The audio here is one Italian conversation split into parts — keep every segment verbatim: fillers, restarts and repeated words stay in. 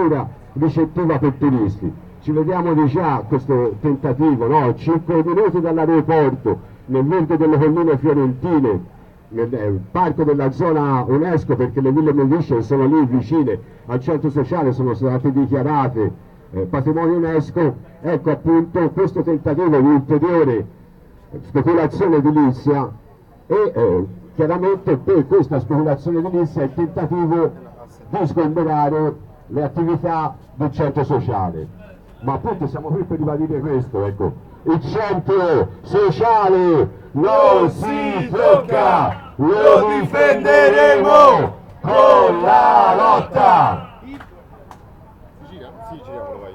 ricettiva per turisti. Ci vediamo di già questo tentativo, no? cinque minuti dall'aeroporto, nel verde delle colline fiorentine, nel eh, parco della zona UNESCO, perché le Ville Medicine sono lì vicine al centro sociale, sono state dichiarate eh, patrimonio UNESCO. Ecco appunto questo tentativo di ulteriore speculazione edilizia e eh, chiaramente per questa speculazione edilizia è il tentativo di sgomberare le attività del centro sociale. Ma appunto siamo qui per ribadire questo, ecco, il centro sociale non si tocca, lo difenderemo con la lotta! Si gira? Sì, giriamolo, vai.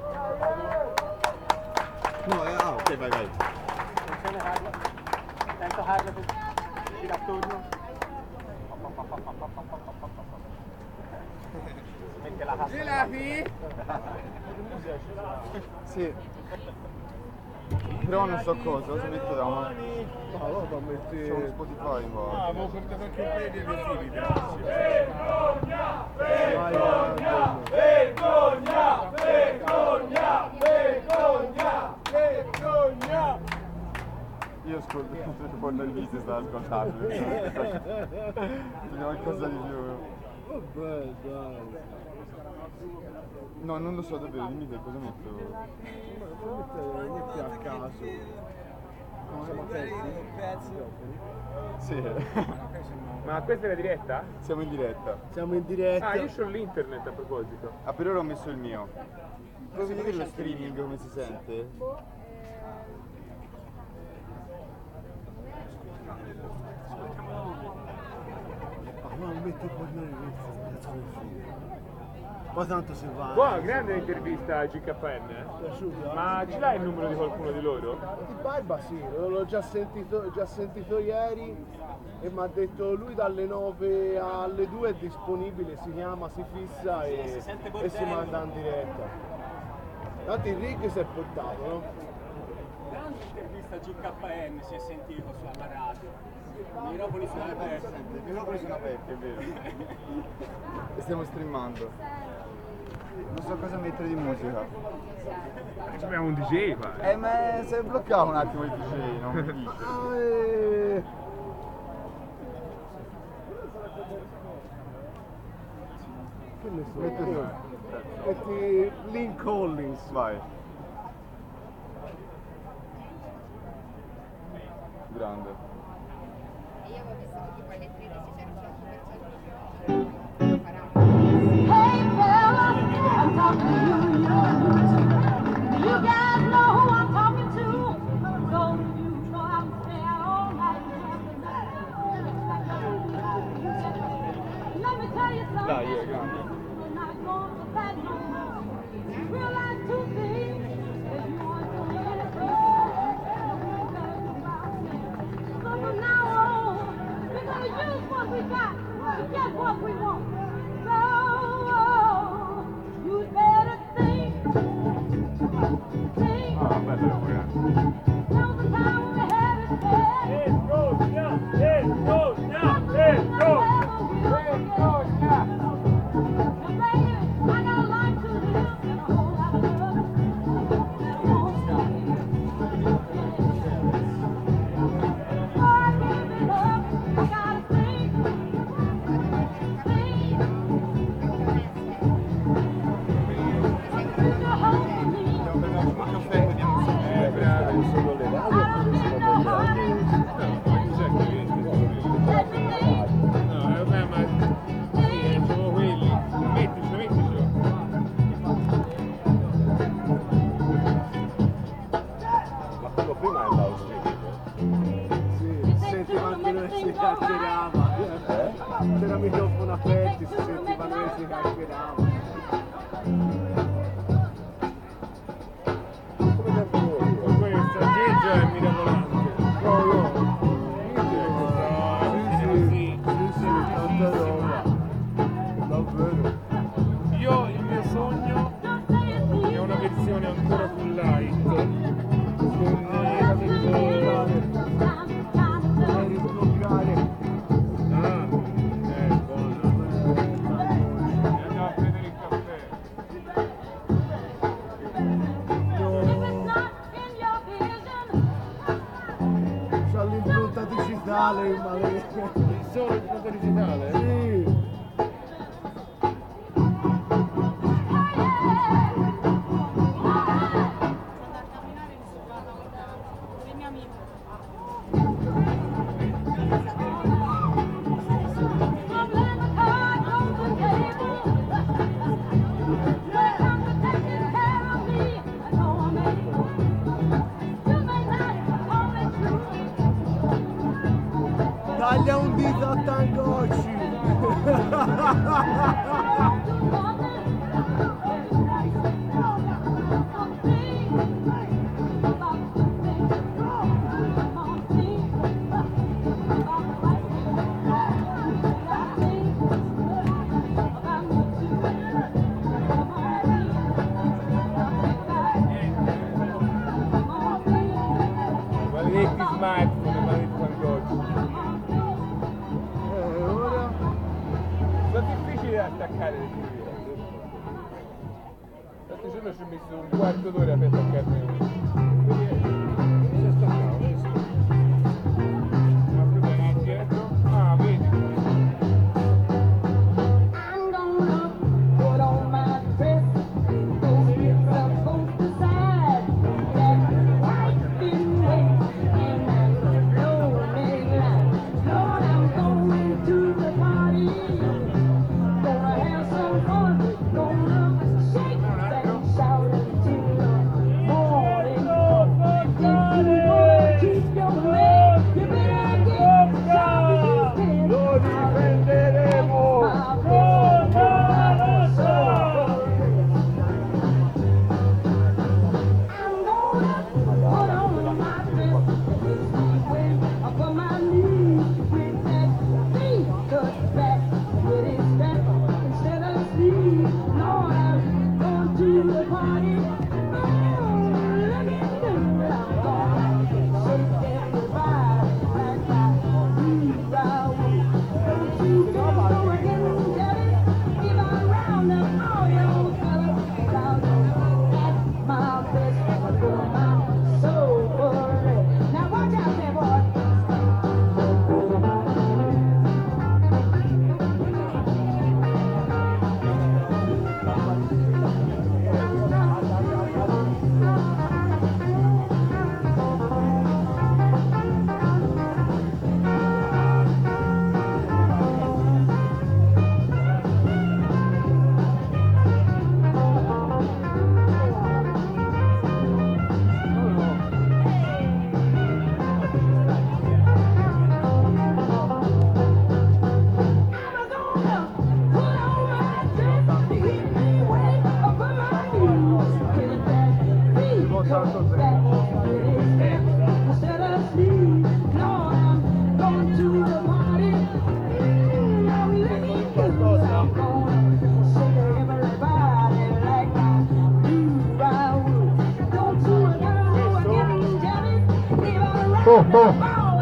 No, eh, ah, ok, vai, vai. Attenzione Carlo, attento Carlo, gira attorno. Mette la cassa. Sì. Però non so cosa, cosa metto da una... No, no, da metti... C'è uno Spotify, ma... Ah, avevo portato anche un paio di adesivi, grazie. Vergogna! Vergogna! Vergogna! Vergogna! Io ascolto tutto quando il video sta ascoltando. Non qualcosa di più. Vabbè, dai. No, non lo so davvero, dimmi che cosa metto. Ma metti a caso. Siamo aperti? Sì. Ma questa è la diretta? Siamo in diretta. Siamo in diretta. Ah, io c'ho l'internet a proposito. Ah, per ora ho messo il mio. Provi a vedere lo streaming come si sente? Ah, ma metti a parlare questo, cazzo del figlio. Ma tanto si va. Buona, grande intervista a G K N. Piaciuto? Ma ce l'hai il numero di qualcuno di loro? Di Barba sì, l'ho già sentito, già sentito ieri e mi ha detto lui dalle nove alle due è disponibile, si chiama, si fissa e si sente e si manda in diretta. Tanto il rig si è portato, no? Grande intervista a G K N si è sentito sulla radio. I microfoni sono aperti. I microfoni sono aperti, è vero. E stiamo streamando. Non so cosa mettere di musica. Abbiamo un D J qua. Eh, ma si è bloccato un attimo il D J, non mi dice. Ah, eh. Che ne so? Metti- Metti Link Collins. Vai. Grande. Io avevo visto tutti poi le tredici, c'era solo per Hey fella, I'm talking to you. You guys know who I'm talking to. So you know I'm staying all night. Let me tell you something. Dai, è grande. We're not going to that no more. Realize two things. If you want to live, so from now on, we're gonna use what we got to get what we want. So you better think, think. Ah, bello, ragazzi. Now the time we had is dead. Vergogna! Vergogna! Vergogna! Vergogna! Now baby, I got a life to live and a whole lot of love. Before I give it up, I gotta think, think. Put your hold on me. Eh, bravo. Sono le radio oppure sono tagliate? Let me think. No, vabbè, ma sì, sono quelli. Metticelo, metticelo. Ma quello prima è andato streaming. Sì, si sentiva anche noi si chiacchierava. C'era il microfono aperto, si sentiva noi si chiacchierava. Come tempo voi? Questo aggeggio è mirabolante. No, no. Sì, Sì, sì, sì, tanta roba. Davvero. io il mio sogno è una versione ancora più light con eh, tipo Devi sbloccare. ah, eh, buono. E andiamo a prendere il caffè. male, male. Solo il punto digitale? Sì. Taglia un dito a Tangocci. Maledetti smartphone, maledetti Tangocci. Eh, ora? Sono difficili da attaccare le teorie. L'altro giorno ci ho messo un quarto d'ora per attaccarmi uno. Si è staccato, adesso. Ma più bene indietro. Ah, vedi? I'm gonna put on my dress, go get the post aside, that white thin waist and that low neckline. Lord, I'm going to the party, gonna have some fun, gonna shake and shout until the morning. If you wanna keep your head, you better get something. Lo difenderemo! I'm gonna put on my dress, when up on my knees with that V-cut back, with his back instead of sleeves. Lord, I'm going to the party. Oh, look at me, I'm gonna shake everybody like I do right. Don't you go again, Jerry, if I round up all your fellas, I'll go at my best, I'll go my soul for it. Now watch out there, boy. Oh, oh.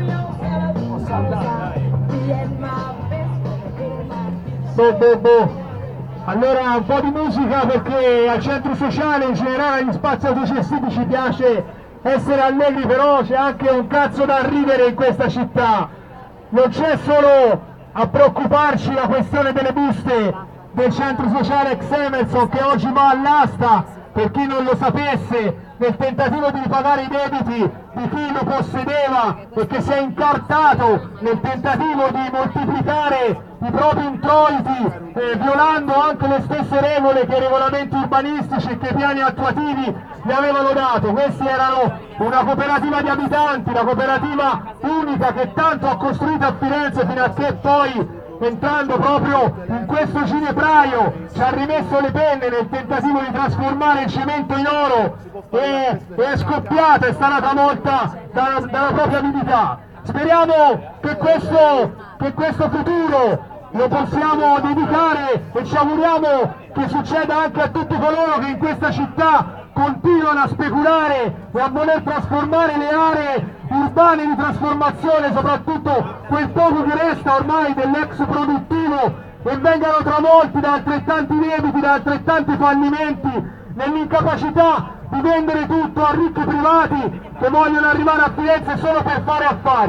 Boh, boh, boh. Allora un po' di musica perché al centro sociale in generale agli spazi autocestiti ci piace essere allegri, però c'è anche un cazzo da ridere in questa città. Non c'è solo a preoccuparci la questione delle buste del centro sociale ex Emerson che oggi va all'asta, per chi non lo sapesse, nel tentativo di ripagare i debiti di chi lo possedeva e che si è incartato nel tentativo di moltiplicare i propri introiti, eh, violando anche le stesse regole che i regolamenti urbanistici e che i piani attuativi gli avevano dato. Questi erano una cooperativa di abitanti, la cooperativa unica che tanto ha costruito a Firenze fino a che poi, entrando proprio in questo ginepraio, ci ha rimesso le penne nel tentativo di trasformare il cemento in oro e, e è scoppiata, è stata travolta dalla, dalla propria avidità. Speriamo che questo, che questo futuro lo possiamo dedicare e ci auguriamo che succeda anche a tutti coloro che in questa città continuano a speculare e a voler trasformare le aree urbane di trasformazione, soprattutto quel poco che resta ormai dell'ex produttivo, e vengano travolti da altrettanti debiti, da altrettanti fallimenti, nell'incapacità di vendere tutto a ricchi privati che vogliono arrivare a Firenze solo per fare affari.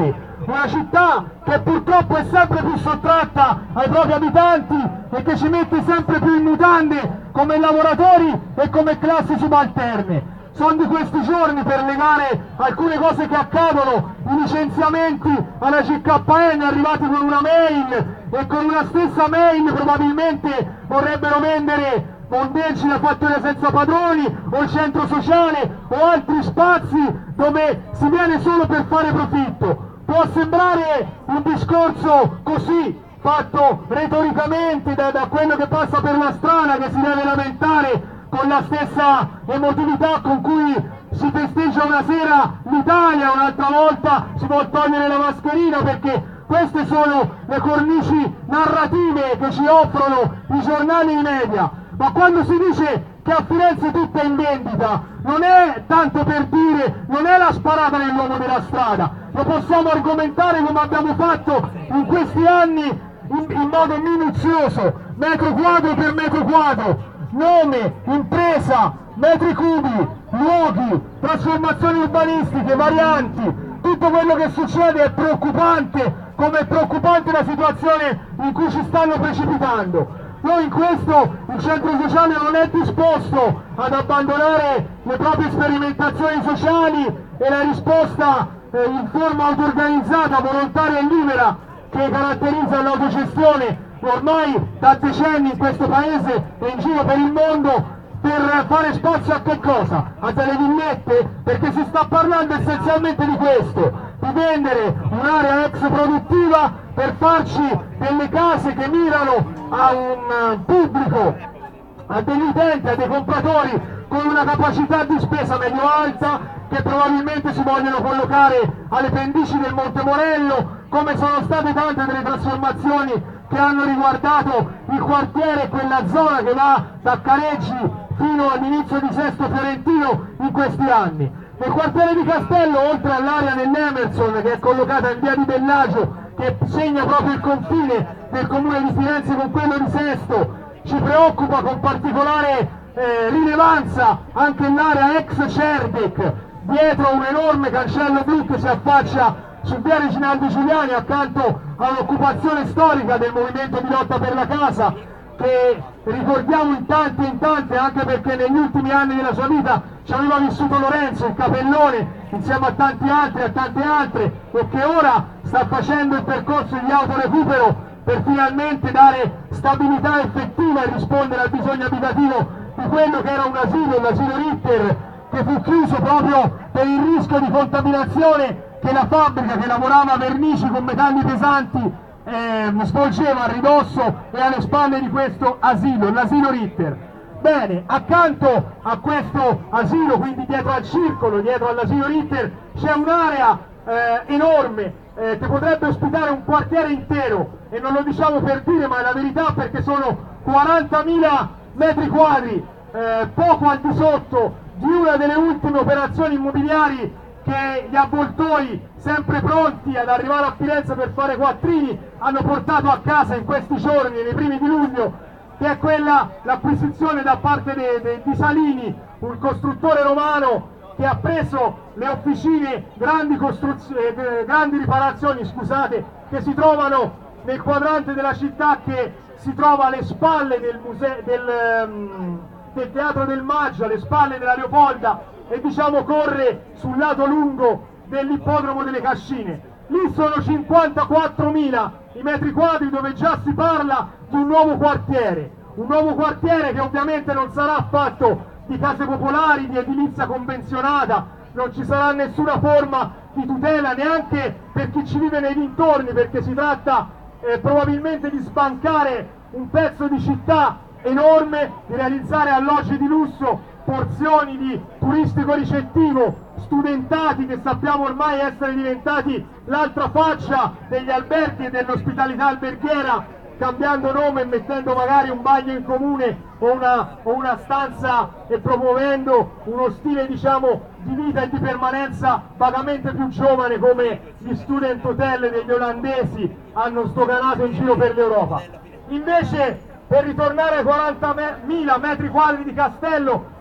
una città che purtroppo è sempre più sottratta ai propri abitanti e che ci mette sempre più in mutande come lavoratori e come classi subalterne. Sono di questi giorni, per legare alcune cose che accadono, i licenziamenti alla C K N arrivati con una mail, e con una stessa mail probabilmente vorrebbero vendere Mondeggi, la fattoria senza padroni o il centro sociale o altri spazi dove si viene solo per fare profitto. Può sembrare un discorso così fatto retoricamente da, da quello che passa per la strada, che si deve lamentare con la stessa emotività con cui si festeggia una sera l'Italia, un'altra volta si può togliere la mascherina, perché queste sono le cornici narrative che ci offrono i giornali e i media. Ma quando si dice che a Firenze tutto è in vendita, non è tanto per dire, non è la sparata nell'uomo della strada, lo possiamo argomentare come abbiamo fatto in questi anni in, in modo minuzioso, metro quadro per metro quadro, nome, impresa, metri cubi, luoghi, trasformazioni urbanistiche, varianti, tutto quello che succede è preoccupante, come è preoccupante la situazione in cui ci stanno precipitando. Noi in questo, il centro sociale non è disposto ad abbandonare le proprie sperimentazioni sociali e la risposta eh, in forma auto-organizzata, volontaria e libera che caratterizza l'autogestione ormai da decenni in questo paese e in giro per il mondo, per fare spazio a che cosa? A delle villette? Perché si sta parlando essenzialmente di questo, di vendere un'area ex produttiva per farci delle case che mirano a un pubblico, a degli utenti, a dei compratori con una capacità di spesa medio alta, che probabilmente si vogliono collocare alle pendici del Monte Morello, come sono state tante delle trasformazioni che hanno riguardato il quartiere e quella zona che va da Careggi fino all'inizio di Sesto Fiorentino in questi anni. Nel quartiere di Castello, oltre all'area dell'Emerson, che è collocata in via di Bellagio, che segna proprio il confine del comune di Firenze con quello di Sesto, ci preoccupa con particolare eh, rilevanza anche l'area ex Cerdec, dietro un enorme cancello blu che si affaccia su via Reginaldo Giuliani, accanto all'occupazione storica del movimento di lotta per la casa, che ricordiamo in tanti e in tante, anche perché negli ultimi anni della sua vita ci aveva vissuto Lorenzo, il capellone, insieme a tanti altri e a tante altre, e che ora sta facendo il percorso di autorecupero per finalmente dare stabilità effettiva e rispondere al bisogno abitativo di quello che era un asilo, l'asilo Ritter, che fu chiuso proprio per il rischio di contaminazione che la fabbrica che lavorava vernici con metalli pesanti eh, svolgeva a ridosso e alle spalle di questo asilo, l'asilo Ritter. Bene, accanto a questo asilo, quindi dietro al circolo, dietro all'asilo Ritter, c'è un'area eh, enorme eh, che potrebbe ospitare un quartiere intero, e non lo diciamo per dire, ma è la verità, perché sono quarantamila metri quadri, eh, poco al di sotto di una delle ultime operazioni immobiliari che gli avvoltoi, sempre pronti ad arrivare a Firenze per fare quattrini, hanno portato a casa in questi giorni, nei primi di luglio, che è quella, l'acquisizione da parte de, de, di Salini, un costruttore romano che ha preso le officine grandi, eh, grandi riparazioni, scusate, che si trovano nel quadrante della città che si trova alle spalle del, museo, del, um, del Teatro del Maggio, alle spalle della Leopolda, e diciamo corre sul lato lungo dell'ippodromo delle Cascine. Lì sono cinquantaquattromila i metri quadri, dove già si parla di un nuovo quartiere, un nuovo quartiere che ovviamente non sarà fatto di case popolari, di edilizia convenzionata, non ci sarà nessuna forma di tutela neanche per chi ci vive nei dintorni, perché si tratta eh, probabilmente di sbancare un pezzo di città enorme, di realizzare alloggi di lusso, porzioni di turistico ricettivo, studentati che sappiamo ormai essere diventati l'altra faccia degli alberghi e dell'ospitalità alberghiera, cambiando nome e mettendo magari un bagno in comune o una, o una stanza, e promuovendo uno stile, diciamo, di vita e di permanenza vagamente più giovane, come gli student hotel degli olandesi hanno sdoganato in giro per l'Europa. Invece, per ritornare ai quarantamila metri quadri di Castello,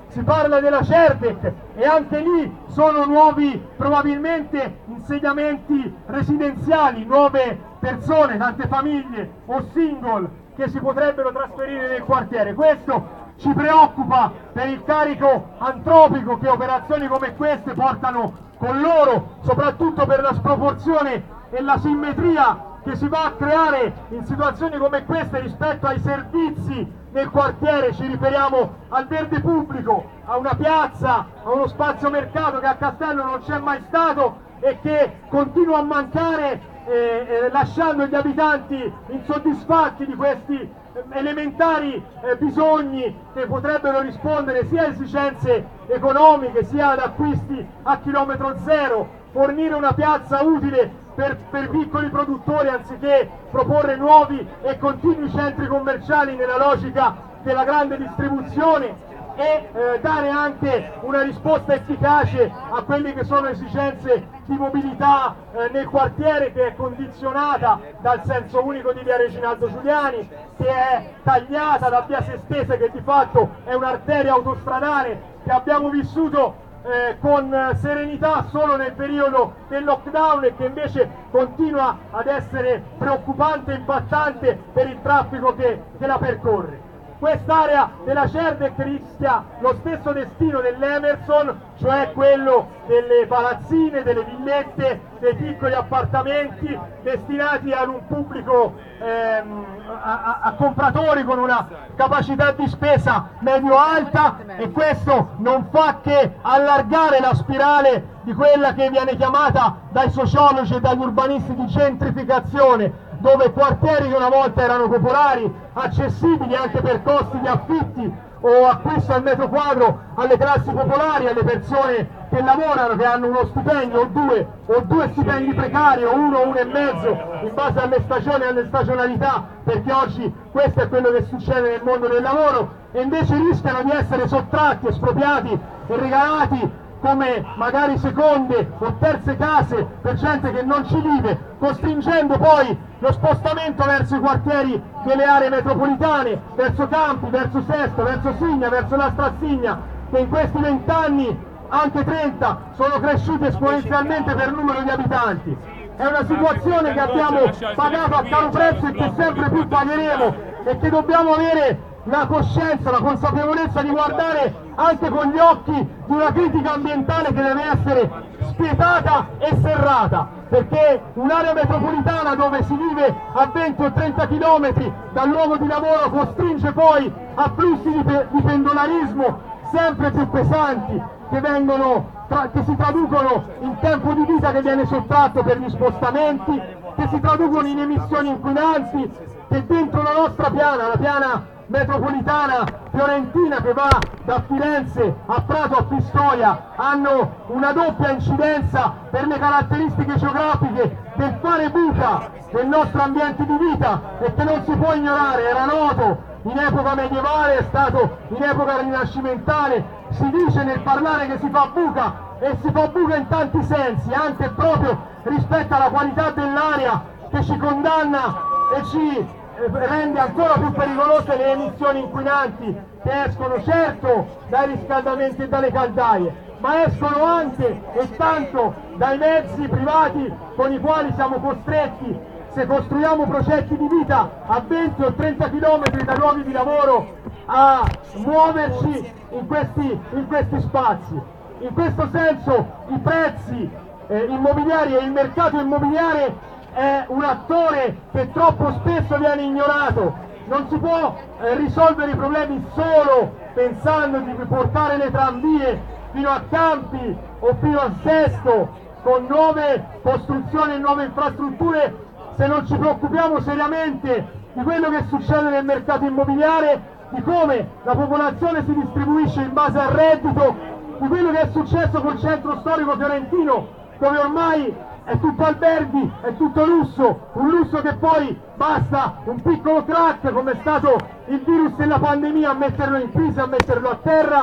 si parla della Cerdec e anche lì sono nuovi probabilmente insediamenti residenziali, nuove persone, tante famiglie o single che si potrebbero trasferire nel quartiere. Questo ci preoccupa per il carico antropico che operazioni come queste portano con loro, soprattutto per la sproporzione e la simmetria che si va a creare in situazioni come queste rispetto ai servizi nel quartiere. Ci riferiamo al verde pubblico, a una piazza, a uno spazio mercato che a Castello non c'è mai stato e che continua a mancare, eh, eh, lasciando gli abitanti insoddisfatti di questi elementari eh, bisogni che potrebbero rispondere sia a esigenze economiche sia ad acquisti a chilometro zero, fornire una piazza utile per, per piccoli produttori anziché proporre nuovi e continui centri commerciali nella logica della grande distribuzione, e eh, dare anche una risposta efficace a quelle che sono esigenze di mobilità eh, nel quartiere, che è condizionata dal senso unico di via Reginaldo Giuliani, che è tagliata da via Sestese, che di fatto è un'arteria autostradale che abbiamo vissuto eh, con serenità solo nel periodo del lockdown e che invece continua ad essere preoccupante e impattante per il traffico che, che la percorre. Quest'area della Cerdec rischia lo stesso destino dell'Emerson, cioè quello delle palazzine, delle villette, dei piccoli appartamenti destinati ad un pubblico ehm, a, a, a compratori con una capacità di spesa medio-alta, e questo non fa che allargare la spirale di quella che viene chiamata dai sociologi e dagli urbanisti di gentrificazione, dove quartieri che una volta erano popolari, accessibili anche per costi di affitti o acquisto al metro quadro alle classi popolari, alle persone che lavorano, che hanno uno stipendio o due, o due stipendi precari, o uno o uno e mezzo, in base alle stagioni e alle stagionalità, perché oggi questo è quello che succede nel mondo del lavoro, e invece rischiano di essere sottratti, espropriati e regalati come magari seconde o terze case per gente che non ci vive, costringendo poi lo spostamento verso i quartieri delle aree metropolitane, verso Campi, verso Sesto, verso Signa, verso la Strassigna, che in questi vent'anni, anche trenta, sono cresciuti esponenzialmente per numero di abitanti. È una situazione che abbiamo pagato a caro prezzo e che sempre più pagheremo, e che dobbiamo avere la coscienza, la consapevolezza di guardare anche con gli occhi di una critica ambientale che deve essere spietata e serrata, perché un'area metropolitana dove si vive a venti o trenta chilometri dal luogo di lavoro costringe poi a flussi di, pe di pendolarismo sempre più pesanti, che, vengono che si traducono in tempo di vita che viene sottratto per gli spostamenti, che si traducono in emissioni inquinanti, che dentro la nostra piana, la piana metropolitana fiorentina che va da Firenze a Prato a Pistoia, hanno una doppia incidenza per le caratteristiche geografiche del fare buca del nostro ambiente di vita, e che non si può ignorare. Era noto in epoca medievale, è stato in epoca rinascimentale, si dice nel parlare che si fa buca, e si fa buca in tanti sensi, anche proprio rispetto alla qualità dell'aria, che ci condanna e ci rende ancora più pericolose le emissioni inquinanti che escono certo dai riscaldamenti e dalle caldaie, ma escono anche e tanto dai mezzi privati con i quali siamo costretti, se costruiamo progetti di vita a venti o trenta chilometri da luoghi di lavoro, a muoverci in questi, in questi spazi. In questo senso i prezzi eh, immobiliari e il mercato immobiliare è un attore che troppo spesso viene ignorato. Non si può eh, risolvere i problemi solo pensando di portare le tranvie fino a Campi o fino a Sesto con nuove costruzioni e nuove infrastrutture, se non ci preoccupiamo seriamente di quello che succede nel mercato immobiliare, di come la popolazione si distribuisce in base al reddito, di quello che è successo col centro storico fiorentino, dove ormai è tutto alberghi, è tutto lusso, un lusso che poi basta un piccolo crack, come è stato il virus della pandemia, a metterlo in crisi, a metterlo a terra,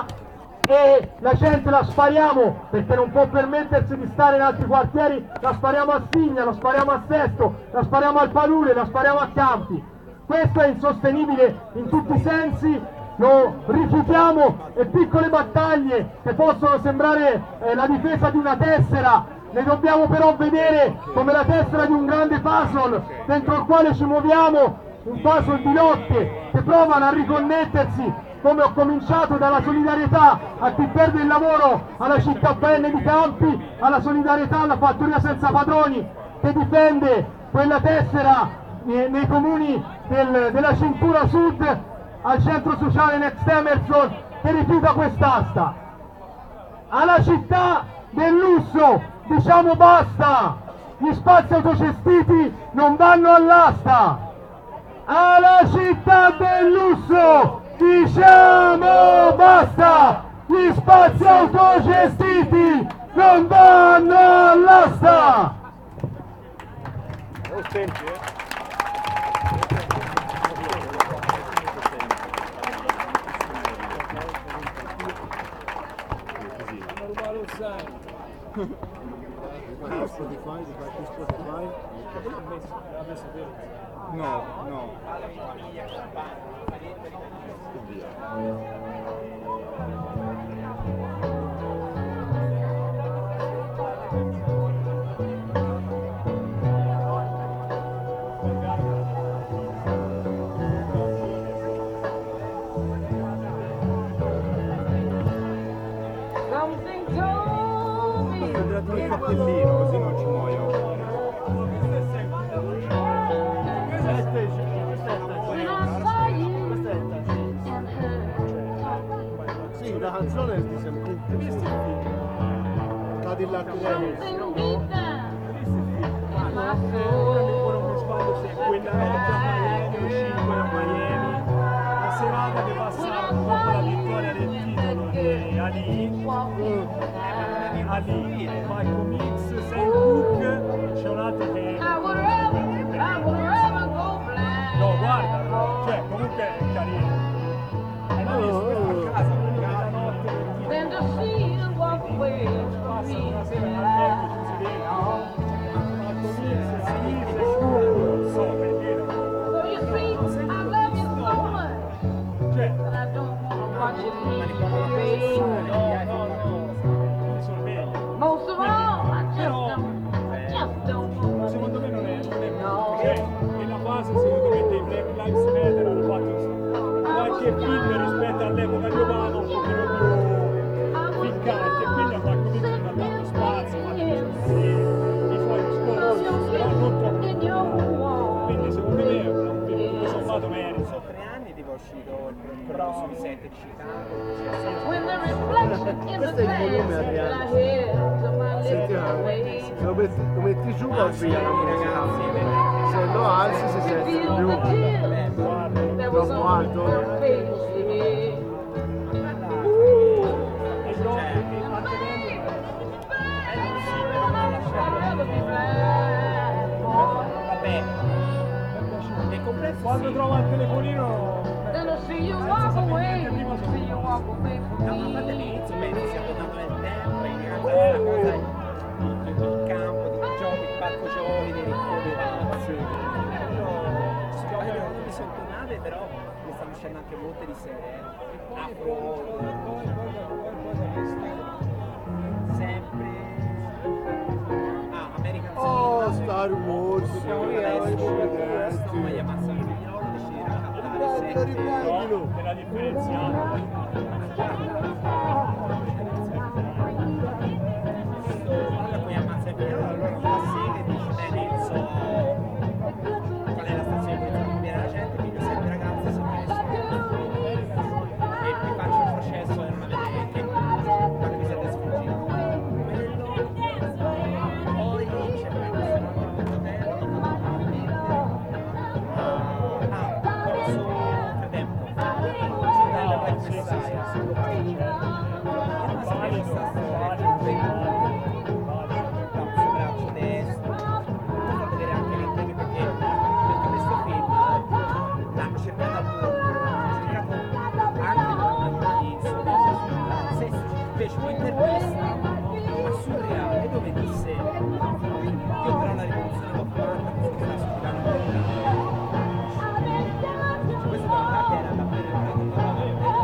e la gente la spariamo perché non può permettersi di stare in altri quartieri, la spariamo a Signa, la spariamo a Sesto, la spariamo al Palure, la spariamo a Campi. Questo è insostenibile in tutti i sensi, lo rifiutiamo e piccole battaglie che possono sembrare eh, la difesa di una tessera, le dobbiamo però vedere come la tessera di un grande puzzle dentro il quale ci muoviamo, un puzzle di lotte che provano a riconnettersi, come ho cominciato, dalla solidarietà a chi perde il lavoro alla città belle di Campi, alla solidarietà alla fattoria senza padroni che difende quella tessera nei, nei comuni del, della cintura sud, al centro sociale Next Emerson che rifiuta quest'asta. Alla città del lusso diciamo basta, gli spazi autogestiti non vanno all'asta. Alla città del lusso diciamo basta, gli spazi autogestiti non vanno all'asta. Spotify, di fare Spotify? No, no. Something told me Prendete il cappellino così non ci muoio. when I saw you and her. Sì, la canzone è di sempre. Cadillac Records. Something deep down in my soul. Quella notte a Miami, cinque a Miami, la serata che passava dopo la vittoria del titolo di Ali, Ali, Michael Mix, Sam Cooke, c'è un altro che... I would rather, I would rather go blind. No, guarda, cioè comunque è carino. E l'ho visto questo a casa, quella notte del titolo. Than to see you walk away from Passa me. una sera in albergo, ci si vede, Michael Mix, Steve, non so, per dire. So you see, I love you so much, Cioè, but I don't want to watch you leave, baby. no, no, no, mi sono meglio. Most of all, I just don't, I just don't want Secondo me non è, non è No. cioè, nella fase secondo me dei Black Lives Matter hanno fatto qualche film rispetto all'epoca di Obama un pochino più piccante, quindi a Marco Mix non ha dato spazio, ha fatto i suoi discorsi, però non troppo. Quindi secondo me è un film tutto sommato merito. Sono tre anni tipo è uscito il quello sui set di Chicago. when the reflection in the Questo è il volume, glass that Adriano. I hear to my Senti, lips eh, away. se lo metti, lo metti giù va via la musica. Ragazzi, Se lo alzi si sente Feel più. the tears that was Troppo on alto. her face, yeah. E gli occhi che I'd rather be blind, boy, vabbè, è complesso. quando trova il telefonino than to see you walk away, see you walk away from Da una parte me. all'inizio pensi sia tornato nel tempo, in realtà è una cosa il campo di giochi, il parco giochi, dei ricordi pazzi. Ci sono tornate, però ne stanno uscendo anche molte di serie. Afro, sempre. Ah, American Oh, Cinema. Star Wars. Adesso ma gli ammazza il figliolo, riuscirà a cantare Riprendilo, sette. riprendilo. della differenziata. Allora poi ammazza il figliolo, allora non fa sega e dice bene, non so qual è la stazione di polizia, non viene la gente, figlio sette ragazze, sette nessuno. E mi faccio il processo e non avete che quando mi siete sfuggiti. Poi c'è questo fratello, ah, corso frattempo. Sì, sì, sì, sì. Braccio destro, fa vedere anche l'impegno perché per questo film l'hanno cercato anche di se fece un'intervista ma surreale dove disse io però la rivoluzione l'ho fatta così che la sfidano per questo da una parte era davvero il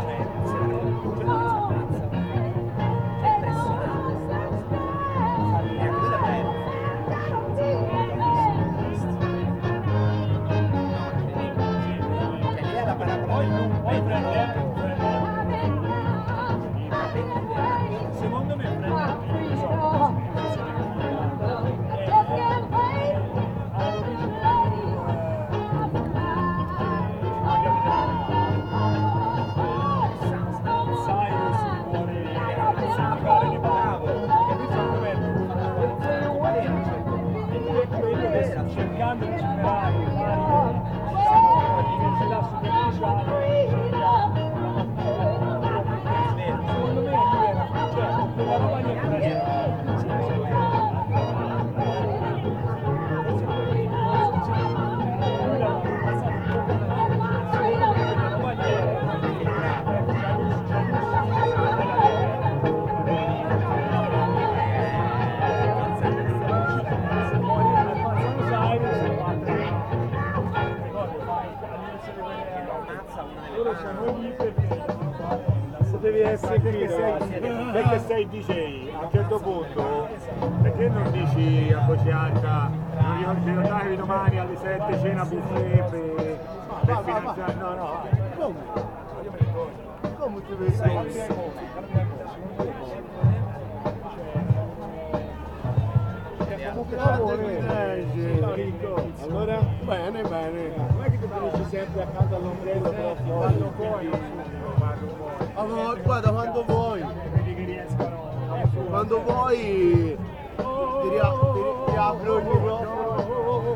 devi essere perché sei, perché sei D J, a un certo punto, perché non dici a voce alta, non ricordatevi domani alle sette cena buffet per, per finanziare, no no. Come? Come ti vedi? Allora, bene, bene. Non è che ti finisci sempre accanto all'ombrello però quando vuoi. Allora, guarda, quando vuoi. Quando vuoi ti, ria ti, ti apro il microfono.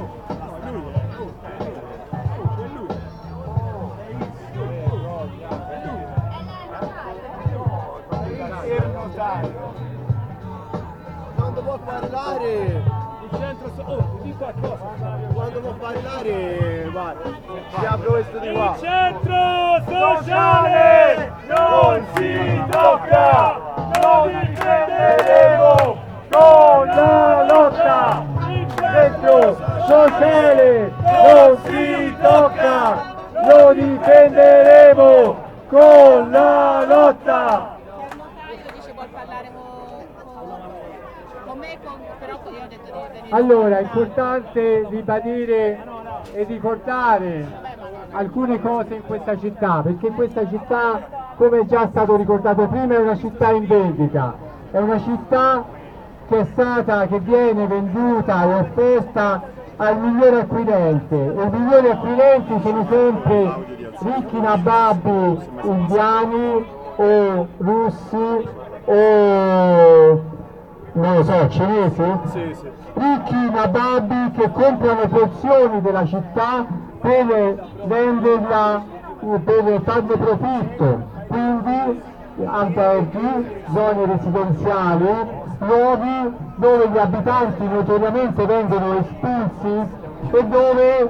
Quando vuoi parlare, Il centro, oh, di qualcosa. quando vuoi parlare, guarda, ti apro questo di qua. Il centro sociale non si tocca, lo difenderemo con la lotta. Il centro sociale non si tocca, lo difenderemo con la lotta. Dice vuol parlare con, con, con me, con, però io ho detto di venire. Allora, è importante ribadire e ricordare alcune cose in questa città, perché questa città, come è già stato ricordato prima, è una città in vendita, è una città che è stata, che viene venduta e offerta al migliore acquirente, e i migliori acquirenti sono sempre ricchi nababbi indiani o russi o non lo so, cinesi? Sì, sì. Ricchi nababbi che comprano porzioni della città per venderla, per farne profitto, quindi alberghi, zone residenziali, luoghi dove gli abitanti notoriamente vengono espulsi e dove,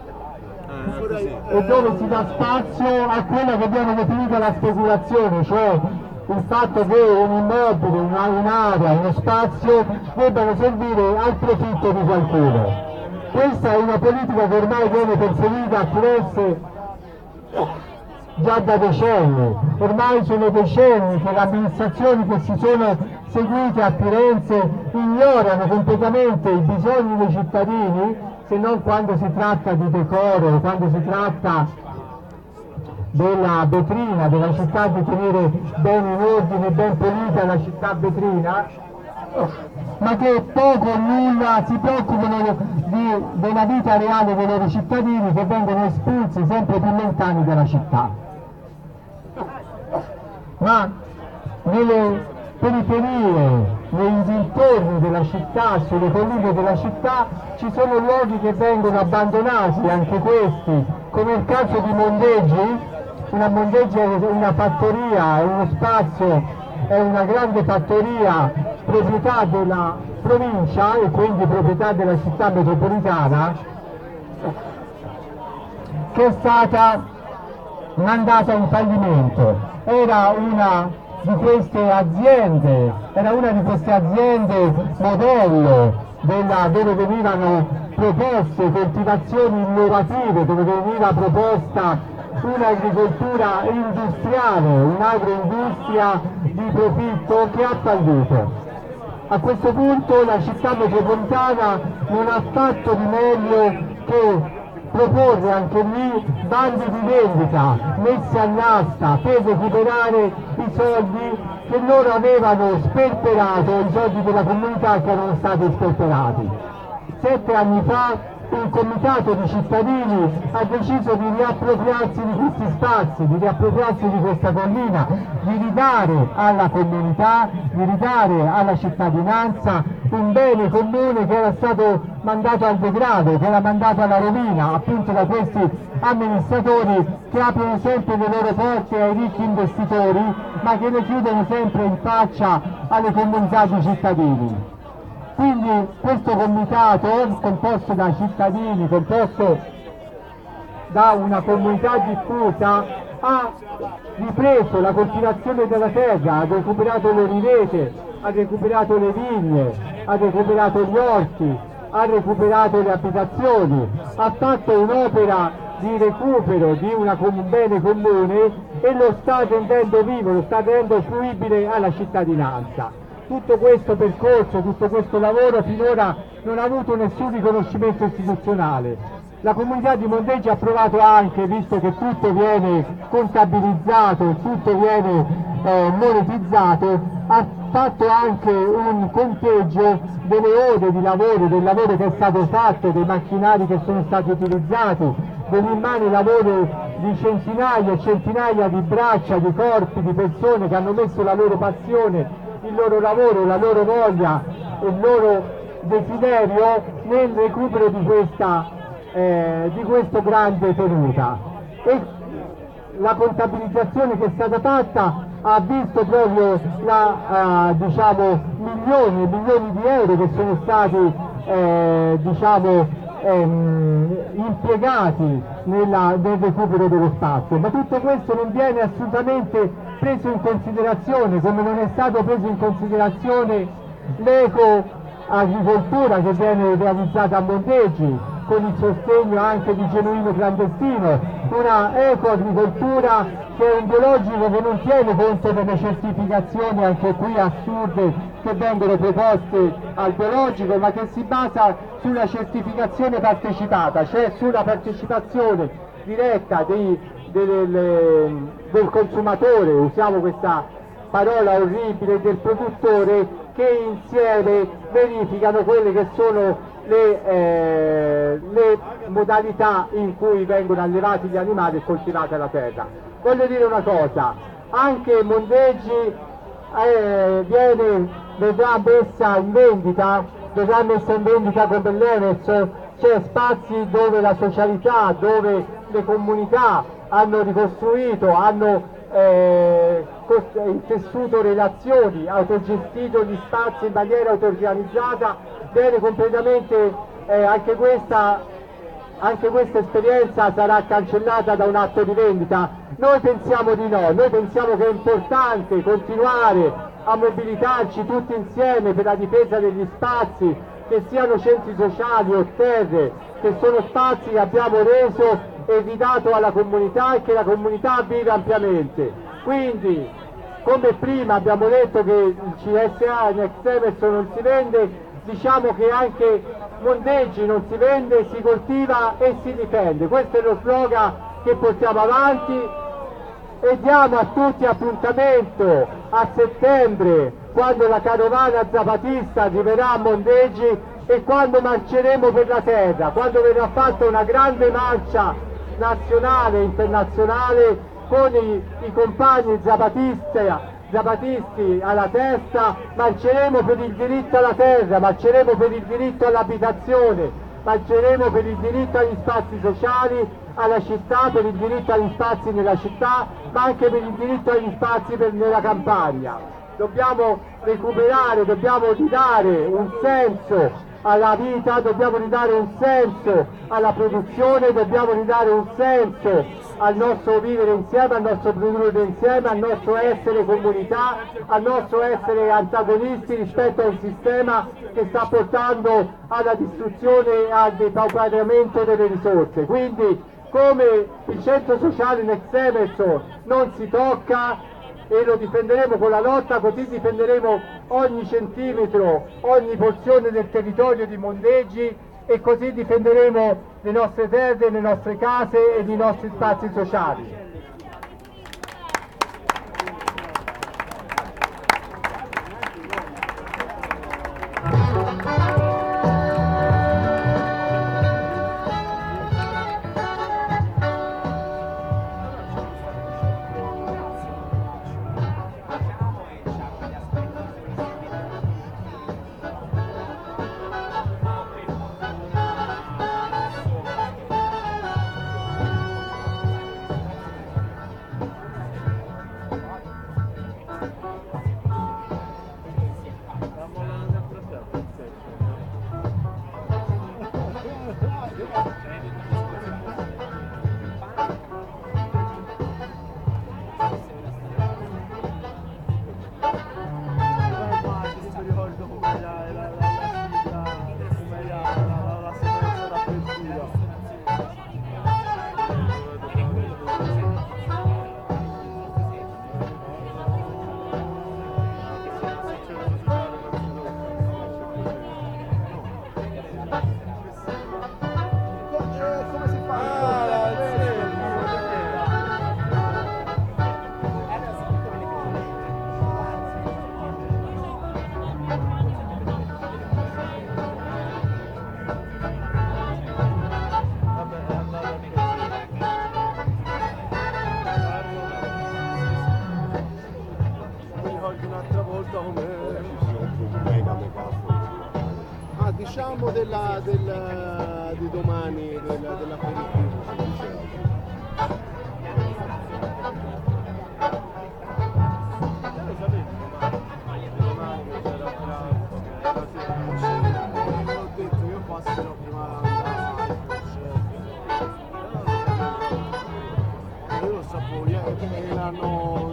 e dove si dà spazio a quella che viene definita la speculazione, cioè il fatto che un immobile, un'area, uno spazio debbano servire al profitto di qualcuno. Questa è una politica che ormai viene perseguita a Firenze già da decenni. Ormai sono decenni che le amministrazioni che si sono seguite a Firenze ignorano completamente i bisogni dei cittadini, se non quando si tratta di decoro, quando si tratta della vetrina della città, di tenere bene in ordine, ben pulita la città vetrina, ma che poco o nulla si preoccupano di, della vita reale dei loro cittadini che vengono espulsi sempre più lontani dalla città. Ma nelle periferie, nei dintorni della città, sulle colline della città, ci sono luoghi che vengono abbandonati, anche questi, come il caso di Mondeggi. Una Mondeggi è una fattoria, è uno spazio, è una grande fattoria proprietà della provincia e quindi proprietà della città metropolitana, che è stata mandata in fallimento. Era una di queste aziende, era una di queste aziende modello della, dove venivano proposte coltivazioni innovative, dove veniva proposta un'agricoltura industriale, un'agroindustria di profitto, che ha fallito. A questo punto la città metropolitana non ha fatto di meglio che proporre anche lì bandi di vendita messi all'asta per recuperare i soldi che loro avevano sperperato, i soldi della comunità che erano stati sperperati. Sette anni fa un comitato di cittadini ha deciso di riappropriarsi di questi spazi, di riappropriarsi di questa collina, di ridare alla comunità, di ridare alla cittadinanza un bene comune che era stato mandato al degrado, che era mandato alla rovina, appunto da questi amministratori che aprono sempre le loro porte ai ricchi investitori, ma che le chiudono sempre in faccia alle comunità di cittadini. Quindi questo comitato, composto da cittadini, composto da una comunità diffusa, ha ripreso la coltivazione della terra, ha recuperato le rivete, ha recuperato le vigne, ha recuperato gli orti, ha recuperato le abitazioni, ha fatto un'opera di recupero di una, un bene comune e lo sta rendendo vivo, lo sta rendendo fruibile alla cittadinanza. Tutto questo percorso, tutto questo lavoro finora non ha avuto nessun riconoscimento istituzionale. La comunità di Mondeggi ha provato anche, visto che tutto viene contabilizzato, tutto viene eh, monetizzato, ha fatto anche un conteggio delle ore di lavoro, del lavoro che è stato fatto, dei macchinari che sono stati utilizzati, dell'immane lavoro di centinaia e centinaia di braccia, di corpi, di persone che hanno messo la loro passione, il loro lavoro, la loro voglia e il loro desiderio nel recupero di questa Eh, di questo grande tenuta. E la contabilizzazione che è stata fatta ha visto proprio la, eh, diciamo, milioni e milioni di euro che sono stati eh, diciamo, ehm, impiegati nella, nel recupero dello spazio, ma tutto questo non viene assolutamente preso in considerazione, come non è stato preso in considerazione l'ecoagricoltura che viene realizzata a Mondeggi, con il sostegno anche di Genuino Clandestino, una ecoagricoltura che è un biologico che non tiene conto delle certificazioni anche qui assurde che vengono proposte al biologico, ma che si basa sulla certificazione partecipata, cioè sulla partecipazione diretta dei, del, del consumatore, usiamo questa parola orribile, del produttore, che insieme verificano quelle che sono Le, eh, le modalità in cui vengono allevati gli animali e coltivata la terra. Voglio dire una cosa, anche Mondeggi eh, viene, verrà messa in vendita, verrà messa in vendita come l'Enes, cioè spazi dove la socialità, dove le comunità hanno ricostruito, hanno eh, tessuto relazioni, autogestito gli spazi in maniera auto-organizzata. Bene, completamente eh, anche questa anche questa esperienza sarà cancellata da un atto di vendita? Noi pensiamo di no, noi pensiamo che è importante continuare a mobilitarci tutti insieme per la difesa degli spazi, che siano centri sociali o terre, che sono spazi che abbiamo reso e ridato alla comunità e che la comunità vive ampiamente. Quindi, come prima abbiamo detto che il C S A Next Emerson non si vende, diciamo che anche Mondeggi non si vende, si coltiva e si difende. Questo è lo slogan che portiamo avanti e diamo a tutti appuntamento a settembre, quando la carovana zapatista arriverà a Mondeggi e quando marceremo per la terra, quando verrà fatta una grande marcia nazionale e internazionale con i, i compagni zapatisti zapatisti alla testa. Marceremo per il diritto alla terra, marceremo per il diritto all'abitazione, marceremo per il diritto agli spazi sociali, alla città, per il diritto agli spazi nella città, ma anche per il diritto agli spazi per, nella campagna. Dobbiamo recuperare, dobbiamo ridare un senso alla vita, dobbiamo ridare un senso alla produzione, dobbiamo ridare un senso al nostro vivere insieme, al nostro produrre insieme, al nostro essere comunità, al nostro essere antagonisti rispetto a un sistema che sta portando alla distruzione e al depauperamento delle risorse. Quindi, come il centro sociale Next Emerson non si tocca e lo difenderemo con la lotta, così difenderemo ogni centimetro, ogni porzione del territorio di Mondeggi e così difenderemo le nostre terre, le nostre case e i nostri spazi sociali. mi ricordo un'altra volta come... un mega megafono. Ah, diciamo della, del, di domani, della, dell'aperitivo, si dice. Ho detto io passerò prima la io lo sapevo ieri che l'hanno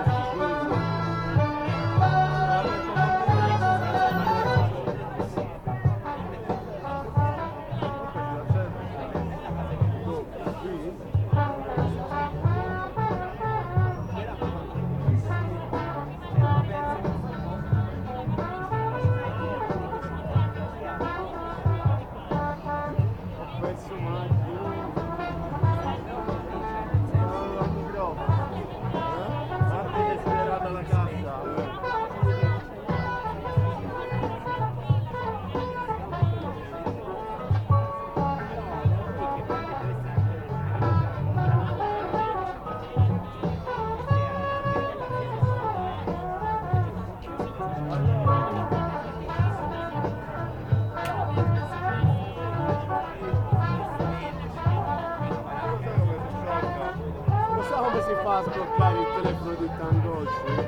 a sbloccare il telefono di Tangocci.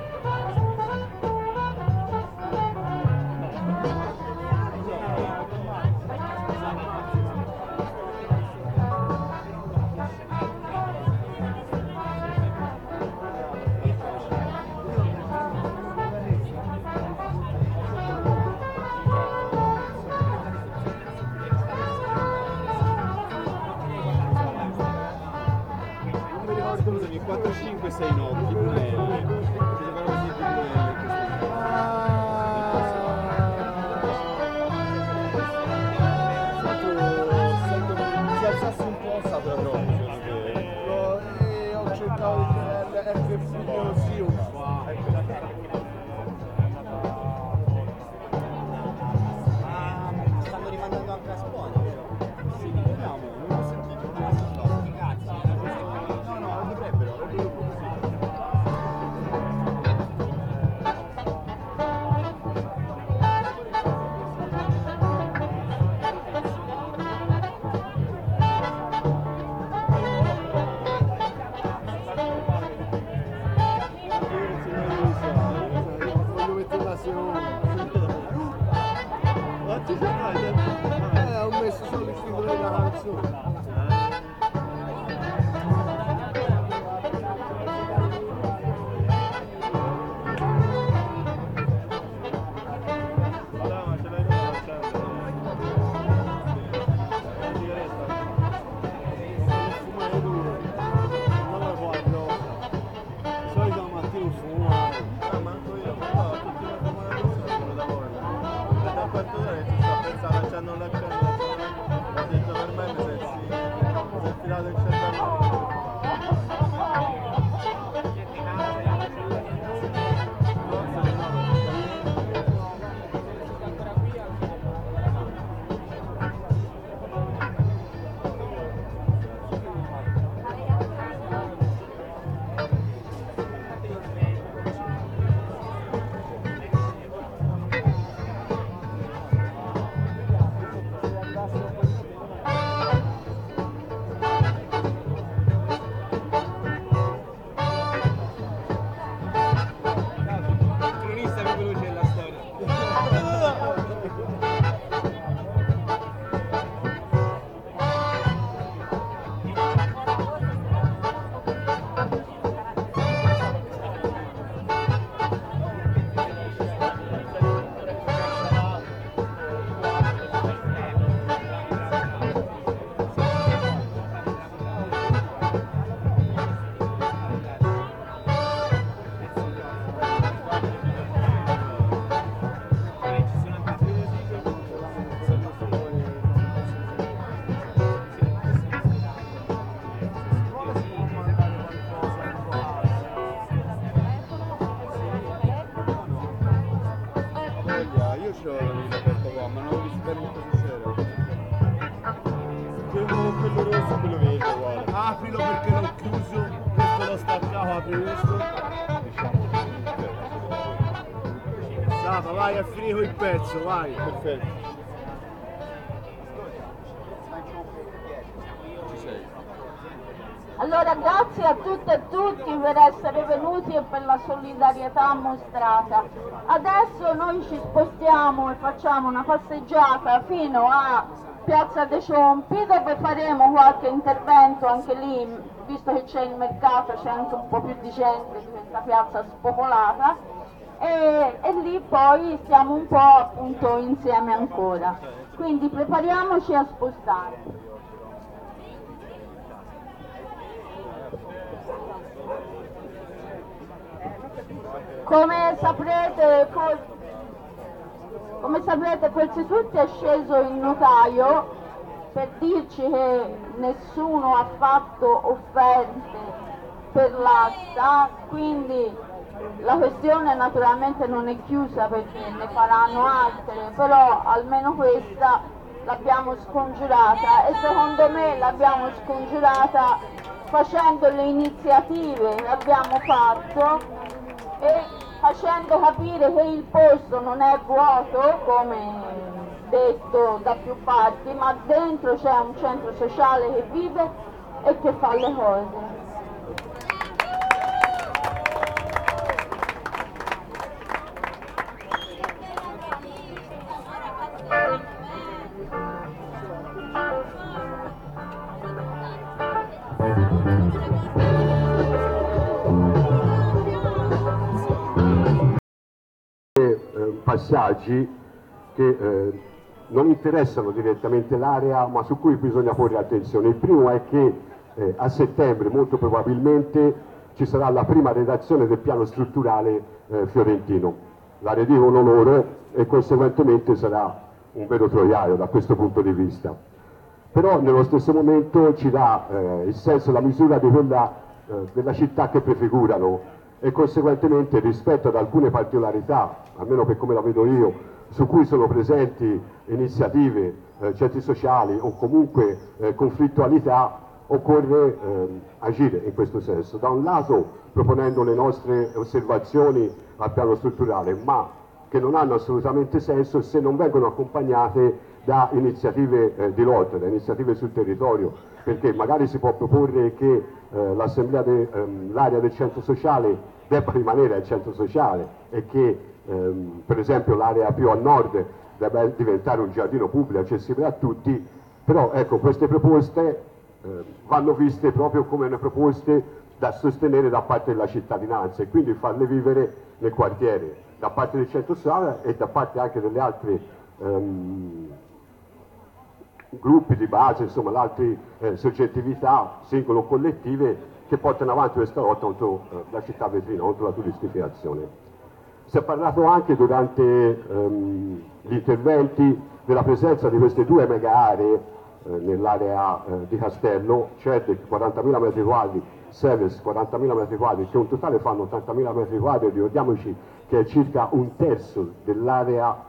quattro cinque sei nove di Brunelli. Si alzasse un po' sta proprio. E ho cercato il F figlio sì un fa. Ma stanno rimandando anche a scuola. Sì, vediamo, non ho sentito. No, no, dovrebbero. Voglio mettere la seconda. Eh, ho messo solo il titolo della canzone. Io ce l'ho aperto qua, ma non ho visto per molto sincero. Quello, quello rosso, quello verde, guarda. Aprilo perché l'ho chiuso, questo l'ho staccato, apri questo. Sava, vai a finire il pezzo, vai. Perfetto. Allora grazie a tutte e tutti per essere venuti e per la solidarietà mostrata. Adesso noi ci spostiamo e facciamo una passeggiata fino a Piazza dei Ciompi, dove faremo qualche intervento anche lì, visto che c'è il mercato, c'è anche un po' più di gente di questa piazza spopolata, e, e lì poi stiamo un po' appunto insieme ancora. Quindi prepariamoci a spostare. Come saprete, come saprete questi tutti è sceso il notaio per dirci che nessuno ha fatto offerte per l'asta, quindi la questione naturalmente non è chiusa perché ne faranno altre, però almeno questa l'abbiamo scongiurata e secondo me l'abbiamo scongiurata facendo le iniziative che abbiamo fatto e facendo capire che il posto non è vuoto, come detto da più parti, ma dentro c'è un centro sociale che vive e che fa le cose. Passaggi che eh, non interessano direttamente l'area, ma su cui bisogna porre attenzione. Il primo è che eh, a settembre molto probabilmente ci sarà la prima redazione del piano strutturale eh, fiorentino. La redigono loro e conseguentemente sarà un vero troiaio da questo punto di vista. Però nello stesso momento ci dà eh, il senso e la misura di quella, eh, della città che prefigurano, e conseguentemente rispetto ad alcune particolarità, almeno per come la vedo io, su cui sono presenti iniziative, eh, centri sociali o comunque eh, conflittualità, occorre eh, agire in questo senso. Da un lato proponendo le nostre osservazioni al piano strutturale, ma che non hanno assolutamente senso se non vengono accompagnate da iniziative eh, di lotta, da iniziative sul territorio, perché magari si può proporre che eh, l'assemblea de, ehm, l'area del centro sociale debba rimanere al centro sociale e che ehm, per esempio l'area più a nord debba diventare un giardino pubblico accessibile a tutti, però ecco, queste proposte eh, vanno viste proprio come una proposte da sostenere da parte della cittadinanza e quindi farle vivere nel quartiere, da parte del centro sociale e da parte anche delle altre ehm, gruppi di base, insomma, le altre eh, soggettività, singole o collettive, che portano avanti questa lotta contro eh, la città vetrina, contro la turistificazione. Si è parlato anche durante ehm, gli interventi della presenza di queste due mega aree eh, nell'area eh, di Castello, Cedec quarantamila metri quadri, Seves quarantamila metri quadri, che in totale fanno ottantamila metri quadri, ricordiamoci che è circa un terzo dell'area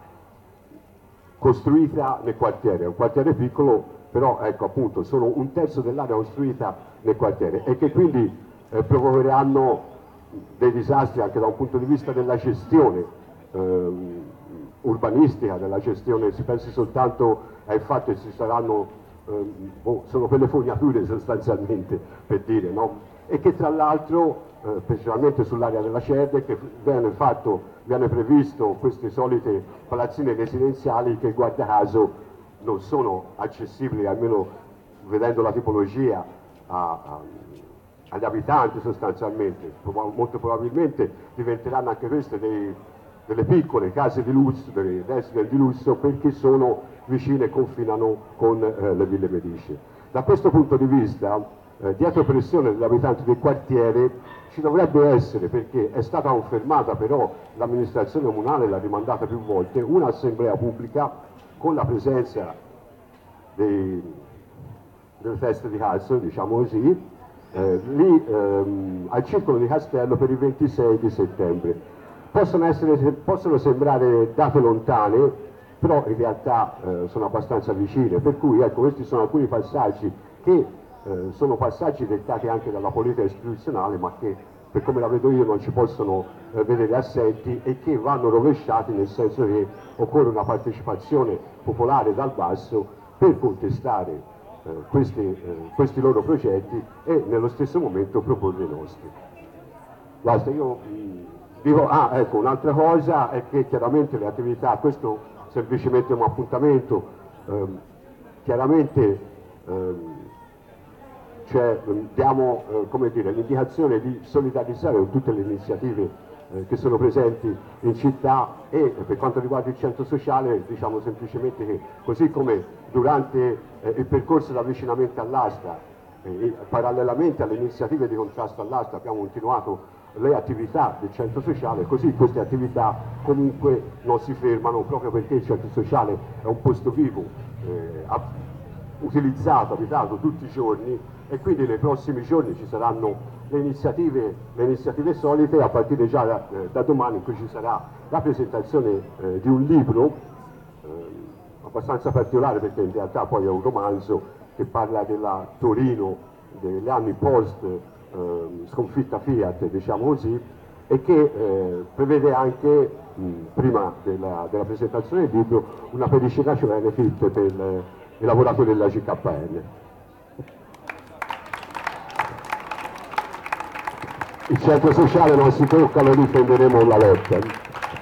costruita nel quartiere, è un quartiere piccolo, però ecco appunto sono un terzo dell'area costruita nel quartiere e che quindi eh, provocheranno dei disastri anche da un punto di vista della gestione ehm, urbanistica, della gestione, si pensi soltanto al fatto che ci saranno, ehm, boh, sono quelle fognature sostanzialmente per dire, no? E che tra l'altro, eh, specialmente sull'area della Cede, che viene fatto, viene previsto queste solite palazzine residenziali che guarda caso non sono accessibili, almeno vedendo la tipologia, a, a, agli abitanti sostanzialmente. Molto probabilmente diventeranno anche queste dei, delle piccole case di lusso, delle residence di lusso, perché sono vicine e confinano con eh, le ville Medici. Da questo punto di vista, eh, dietro pressione degli abitanti del quartiere ci dovrebbe essere, perché è stata confermata, però l'amministrazione comunale l'ha rimandata più volte, un'assemblea pubblica con la presenza dei, delle feste di calcio, diciamo così, eh, lì ehm, al Circolo di Castello per il ventisei di settembre. Possono, essere, possono sembrare date lontane, però in realtà eh, sono abbastanza vicine, per cui ecco, questi sono alcuni passaggi che eh, sono passaggi dettati anche dalla politica istituzionale, ma che per come la vedo io non ci possono eh, vedere assenti e che vanno rovesciati, nel senso che occorre una partecipazione popolare dal basso per contestare eh, questi, eh, questi loro progetti e nello stesso momento proporre i nostri. Basta, io mh, dico, ah ecco, un'altra cosa è che chiaramente le attività, questo semplicemente un appuntamento, ehm, chiaramente ehm, cioè, diamo eh, come dire, l'indicazione di solidarizzare con tutte le iniziative eh, che sono presenti in città e per quanto riguarda il centro sociale diciamo semplicemente che così come durante eh, il percorso di avvicinamento all'asta eh, parallelamente alle iniziative di contrasto all'asta abbiamo continuato le attività del centro sociale, così queste attività comunque non si fermano proprio perché il centro sociale è un posto vivo, eh, utilizzato, abitato tutti i giorni e quindi nei prossimi giorni ci saranno le iniziative, le iniziative solite a partire già da, eh, da domani in cui ci sarà la presentazione eh, di un libro eh, abbastanza particolare perché in realtà poi è un romanzo che parla della Torino degli anni post eh, sconfitta Fiat, diciamo così, e che eh, prevede anche mh, prima della, della presentazione del libro una pericinace benefit per eh, i lavoratori della G K N. Il centro sociale non si tocca, lo difenderemo la lotta.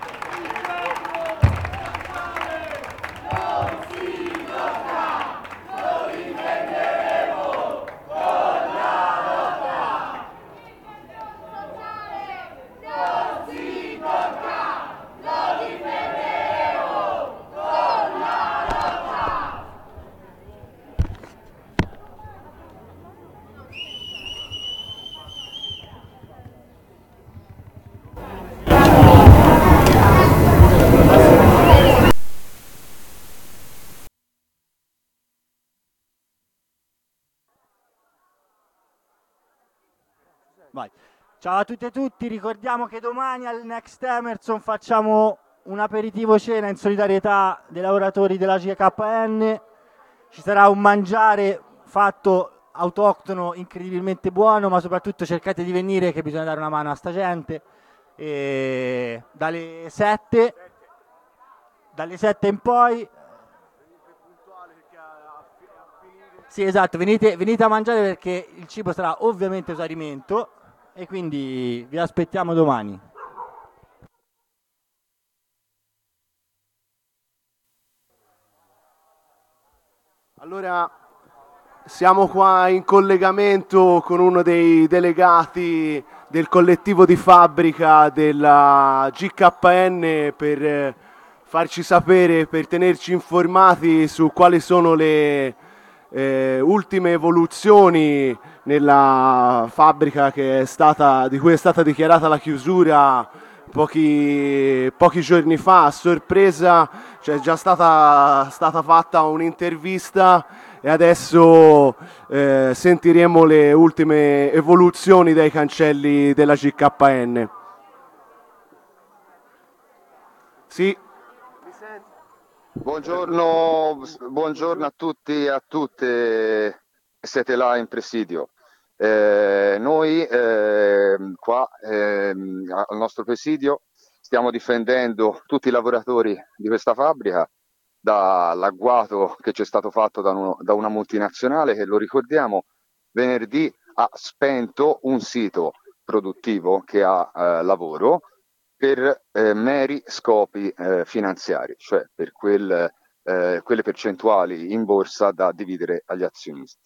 Vai. Ciao a tutti e tutti, ricordiamo che domani al Next Emerson facciamo un aperitivo cena in solidarietà dei lavoratori della G K N, ci sarà un mangiare fatto autoctono incredibilmente buono, ma soprattutto cercate di venire che bisogna dare una mano a sta gente. E dalle sette dalle sette in poi sì esatto, venite, venite a mangiare perché il cibo sarà ovviamente esaurimento e quindi vi aspettiamo domani. Allora siamo qua in collegamento con uno dei delegati del collettivo di fabbrica della G K N per farci sapere, per tenerci informati su quali sono le eh, ultime evoluzioni nella fabbrica che è stata, di cui è stata dichiarata la chiusura pochi, pochi giorni fa a sorpresa. C'è già stata, stata fatta un'intervista e adesso eh, sentiremo le ultime evoluzioni dai cancelli della G K N. Sì. Buongiorno, buongiorno a tutti e a tutte che siete là in presidio. Eh, noi eh, qua eh, al nostro presidio stiamo difendendo tutti i lavoratori di questa fabbrica dall'agguato che ci è stato fatto da, uno, da una multinazionale che, lo ricordiamo, venerdì ha spento un sito produttivo che ha eh, lavoro per eh, meri scopi eh, finanziari, cioè per quel, eh, quelle percentuali in borsa da dividere agli azionisti.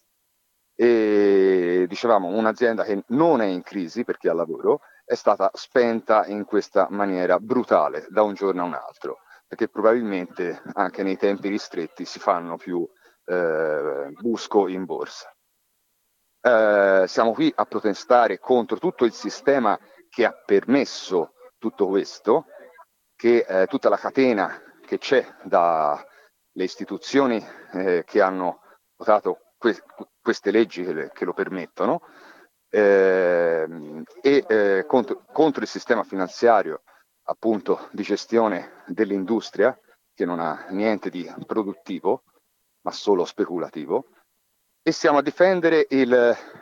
E dicevamo, un'azienda che non è in crisi perché ha lavoro è stata spenta in questa maniera brutale da un giorno a un altro, perché probabilmente anche nei tempi ristretti si fanno più eh, busco in borsa. Eh, siamo qui a protestare contro tutto il sistema che ha permesso tutto questo, che eh, tutta la catena che c'è dalle istituzioni eh, che hanno votato que- queste leggi che, le, che lo permettono eh, e eh, contro, contro il sistema finanziario appunto di gestione dell'industria che non ha niente di produttivo ma solo speculativo, e siamo a difendere il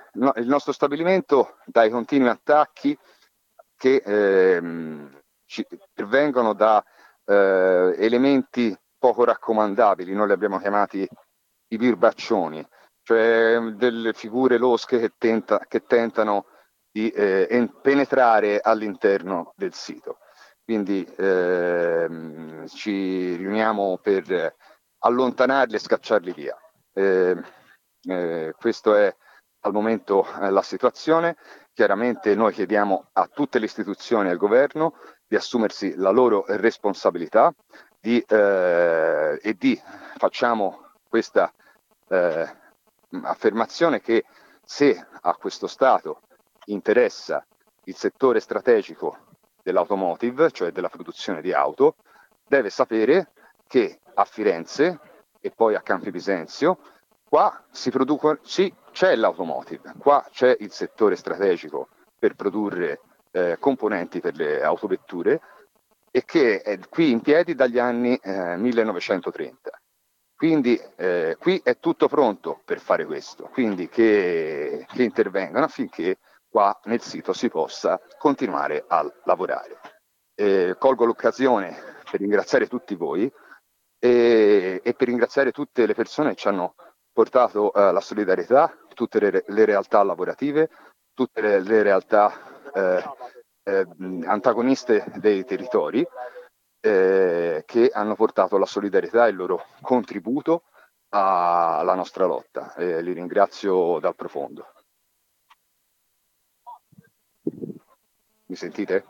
no, il nostro stabilimento dai continui attacchi che ehm, ci pervengono da eh, elementi poco raccomandabili, noi li abbiamo chiamati i birbaccioni, cioè delle figure losche che, tenta, che tentano di eh, penetrare all'interno del sito. Quindi ehm, ci riuniamo per allontanarli e scacciarli via. Eh, eh, questo è al momento eh, la situazione. Chiaramente noi chiediamo a tutte le istituzioni e al governo di assumersi la loro responsabilità di, eh, e di facciamo questa eh, affermazione che se a questo Stato interessa il settore strategico dell'automotive, cioè della produzione di auto, deve sapere che a Firenze e poi a Campi Bisenzio qua si producono, sì, c'è l'automotive, qua c'è il settore strategico per produrre eh, componenti per le autovetture e che è qui in piedi dagli anni eh, millenovecentotrenta. Quindi eh, qui è tutto pronto per fare questo, quindi che, che intervengano affinché qua nel sito si possa continuare a lavorare. Eh, colgo l'occasione per ringraziare tutti voi e, e per ringraziare tutte le persone che ci hanno portato eh, la solidarietà, tutte le, le realtà lavorative, tutte le, le realtà eh, eh, antagoniste dei territori eh, che hanno portato la solidarietà e il loro contributo a, alla nostra lotta. Eh, li ringrazio dal profondo. Mi sentite?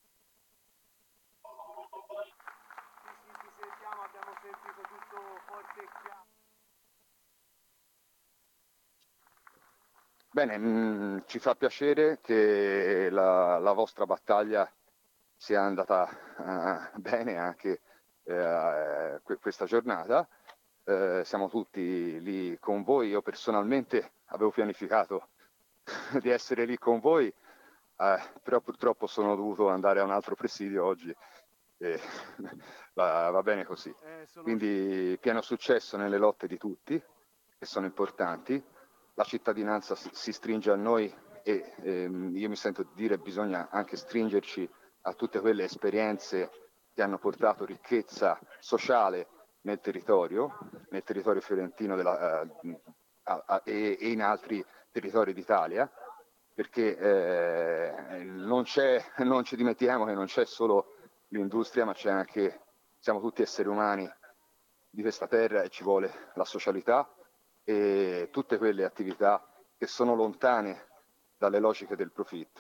Bene, mh, ci fa piacere che la, la vostra battaglia sia andata uh, bene anche uh, questa giornata. Uh, siamo tutti lì con voi. Io personalmente avevo pianificato di essere lì con voi, uh, però purtroppo sono dovuto andare a un altro presidio oggi. E va, va bene così. Quindi pieno successo nelle lotte di tutti, che sono importanti. La cittadinanza si stringe a noi e ehm, io mi sento di dire bisogna anche stringerci a tutte quelle esperienze che hanno portato ricchezza sociale nel territorio, nel territorio fiorentino della, uh, a, a, e, e in altri territori d'Italia, perché eh, non, c'è, non ci dimentichiamo che non c'è solo l'industria, ma c'è anche, siamo tutti esseri umani di questa terra e ci vuole la socialità e tutte quelle attività che sono lontane dalle logiche del profitto.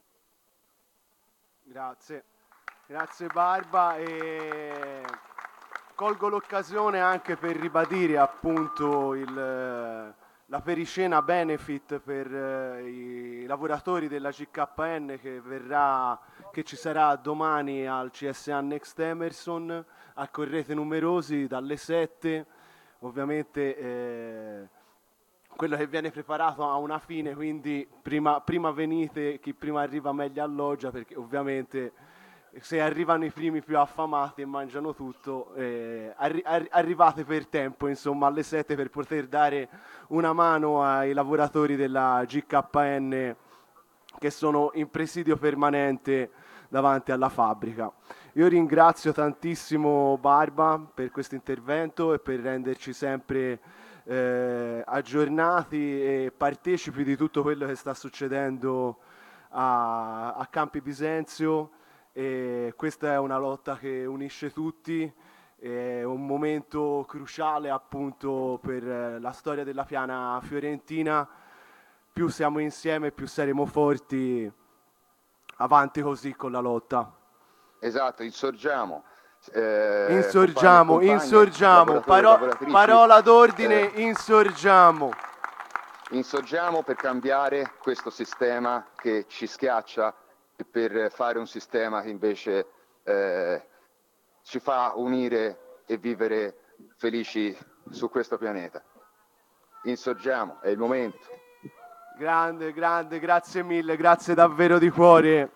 Grazie, grazie Barba e colgo l'occasione anche per ribadire appunto il, la pericena benefit per eh, i lavoratori della G K N che verrà, che ci sarà domani al C S A Next Emerson. Accorrete numerosi dalle sette. Ovviamente eh, quello che viene preparato ha una fine, quindi prima, prima venite, chi prima arriva meglio alloggia, perché ovviamente se arrivano i primi più affamati e mangiano tutto, eh, arri- arri- arrivate per tempo, insomma, alle sette per poter dare una mano ai lavoratori della G K N che sono in presidio permanente davanti alla fabbrica. Io ringrazio tantissimo Barba per questo intervento e per renderci sempre eh, aggiornati e partecipi di tutto quello che sta succedendo a, a Campi Bisenzio. E questa è una lotta che unisce tutti, è un momento cruciale appunto per la storia della piana fiorentina. Più siamo insieme, più saremo forti. Avanti così con la lotta. Esatto, insorgiamo. Eh, insorgiamo, compagni, insorgiamo. Paro- parola d'ordine, eh, insorgiamo. Insorgiamo per cambiare questo sistema che ci schiaccia e per fare un sistema che invece eh, ci fa unire e vivere felici su questo pianeta. Insorgiamo, è il momento. Grande, grande, grazie mille, grazie davvero di cuore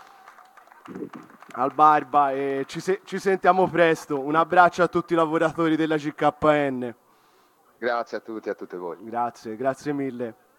al Barba e ci, se- ci sentiamo presto. Un abbraccio a tutti i lavoratori della G K N. Grazie a tutti e a tutte voi. Grazie, grazie mille.